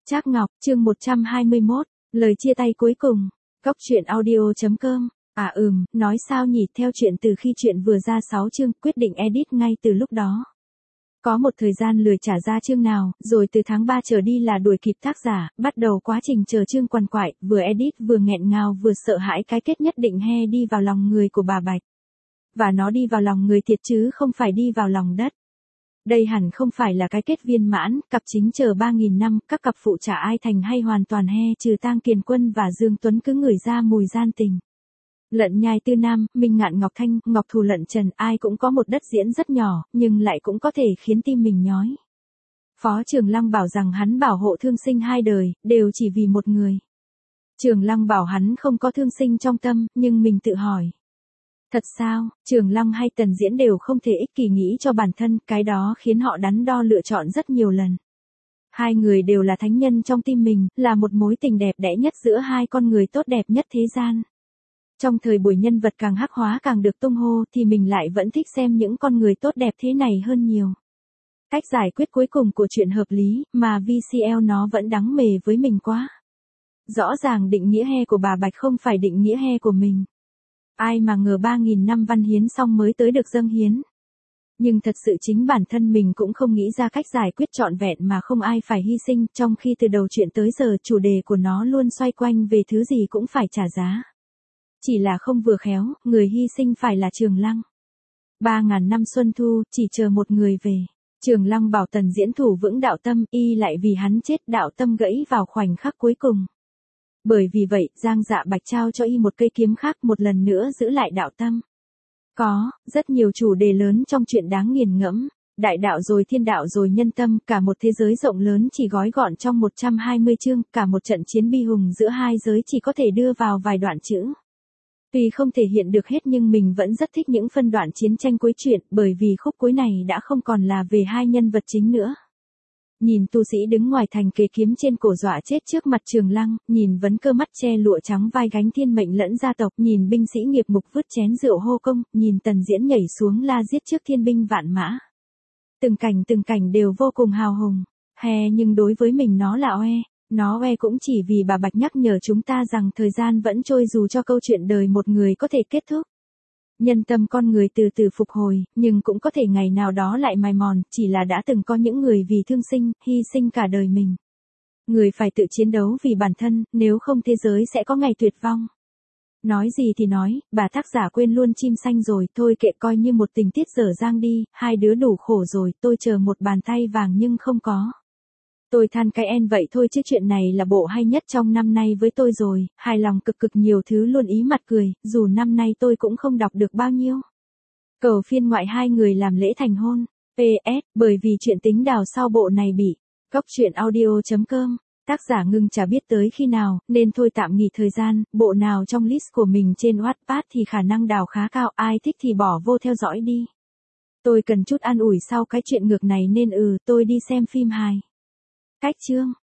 Trác Ngọc, chương 121, lời chia tay cuối cùng. Cóc truyện audio.com. Nói sao nhỉ, theo chuyện từ khi chuyện vừa ra 6 chương, quyết định edit ngay từ lúc đó. Có một thời gian lười trả ra chương nào, rồi từ tháng 3 trở đi là đuổi kịp tác giả, bắt đầu quá trình chờ chương quằn quại, vừa edit vừa nghẹn ngào vừa sợ hãi cái kết nhất định he đi vào lòng người của bà Bạch. Và nó đi vào lòng người thiệt chứ không phải đi vào lòng đất. Đây hẳn không phải là cái kết viên mãn, cặp chính chờ 3.000 năm, các cặp phụ chả ai thành hay hoàn toàn he trừ Tang Kiền Quân và Dương Tuấn cứ ngửi ra mùi gian tình. Lận Nhai Tư Nam, Minh Ngạn Ngọc Thanh, Ngọc Thù Lận Trần ai cũng có một đất diễn rất nhỏ, nhưng lại cũng có thể khiến tim mình nhói. Phó Trường Lăng bảo rằng hắn bảo hộ thương sinh hai đời, đều chỉ vì một người. Trường Lăng bảo hắn không có thương sinh trong tâm, nhưng mình tự hỏi. Thật sao, Trường Lăng hay Tần Diễn đều không thể ích kỷ nghĩ cho bản thân, cái đó khiến họ đắn đo lựa chọn rất nhiều lần. Hai người đều là thánh nhân trong tim mình, là một mối tình đẹp đẽ nhất giữa hai con người tốt đẹp nhất thế gian. Trong thời buổi nhân vật càng hắc hóa càng được tung hô thì mình lại vẫn thích xem những con người tốt đẹp thế này hơn nhiều. Cách giải quyết cuối cùng của chuyện hợp lý, mà VCL nó vẫn đắng mề với mình quá. Rõ ràng định nghĩa he của bà Bạch không phải định nghĩa he của mình. Ai mà ngờ 3.000 năm văn hiến xong mới tới được dâng hiến. Nhưng thật sự chính bản thân mình cũng không nghĩ ra cách giải quyết trọn vẹn mà không ai phải hy sinh, trong khi từ đầu chuyện tới giờ chủ đề của nó luôn xoay quanh về thứ gì cũng phải trả giá. Chỉ là không vừa khéo, người hy sinh phải là Trường Lăng. 3.000 năm xuân thu, chỉ chờ một người về. Trường Lăng bảo Tần Diễn thủ vững đạo tâm, y lại vì hắn chết đạo tâm gãy vào khoảnh khắc cuối cùng. Bởi vì vậy, Giang Dạ Bạch trao cho y một cây kiếm khác một lần nữa giữ lại đạo tâm. Có, rất nhiều chủ đề lớn trong chuyện đáng nghiền ngẫm. Đại đạo rồi thiên đạo rồi nhân tâm, cả một thế giới rộng lớn chỉ gói gọn trong 120 chương, cả một trận chiến bi hùng giữa hai giới chỉ có thể đưa vào vài đoạn chữ. Tuy không thể hiện được hết nhưng mình vẫn rất thích những phân đoạn chiến tranh cuối truyện, bởi vì khúc cuối này đã không còn là về hai nhân vật chính nữa. Nhìn tu sĩ đứng ngoài thành kề kiếm trên cổ dọa chết trước mặt Trường Lăng, nhìn vấn cơ mắt che lụa trắng vai gánh thiên mệnh lẫn gia tộc, nhìn binh sĩ nghiệp mục vứt chén rượu hô công, nhìn Tần Diễn nhảy xuống la giết trước thiên binh vạn mã. Từng cảnh đều vô cùng hào hùng. Nhưng đối với mình nó là oe. Nó oe cũng chỉ vì bà Bạch nhắc nhở chúng ta rằng thời gian vẫn trôi dù cho câu chuyện đời một người có thể kết thúc. Nhân tâm con người từ từ phục hồi, nhưng cũng có thể ngày nào đó lại mài mòn, chỉ là đã từng có những người vì thương sinh, hy sinh cả đời mình. Người phải tự chiến đấu vì bản thân, nếu không thế giới sẽ có ngày tuyệt vong. Nói gì thì nói, bà tác giả quên luôn chim xanh rồi, thôi kệ coi như một tình tiết dở dang đi, hai đứa đủ khổ rồi, tôi chờ một bàn tay vàng nhưng không có. Tôi than cái vậy thôi chứ chuyện này là bộ hay nhất trong năm nay với tôi rồi, hài lòng cực nhiều thứ luôn ý mặt cười, dù năm nay tôi cũng không đọc được bao nhiêu. Cầu phiên ngoại hai người làm lễ thành hôn. PS, bởi vì chuyện tính đào sau bộ này bị. Cóc truyện audio.com. Tác giả ngưng chả biết tới khi nào, nên thôi tạm nghỉ thời gian, bộ nào trong list của mình trên Wattpad thì khả năng đào khá cao, ai thích thì bỏ vô theo dõi đi. Tôi cần chút an ủi sau cái chuyện ngược này nên tôi đi xem phim hài. Cách chương.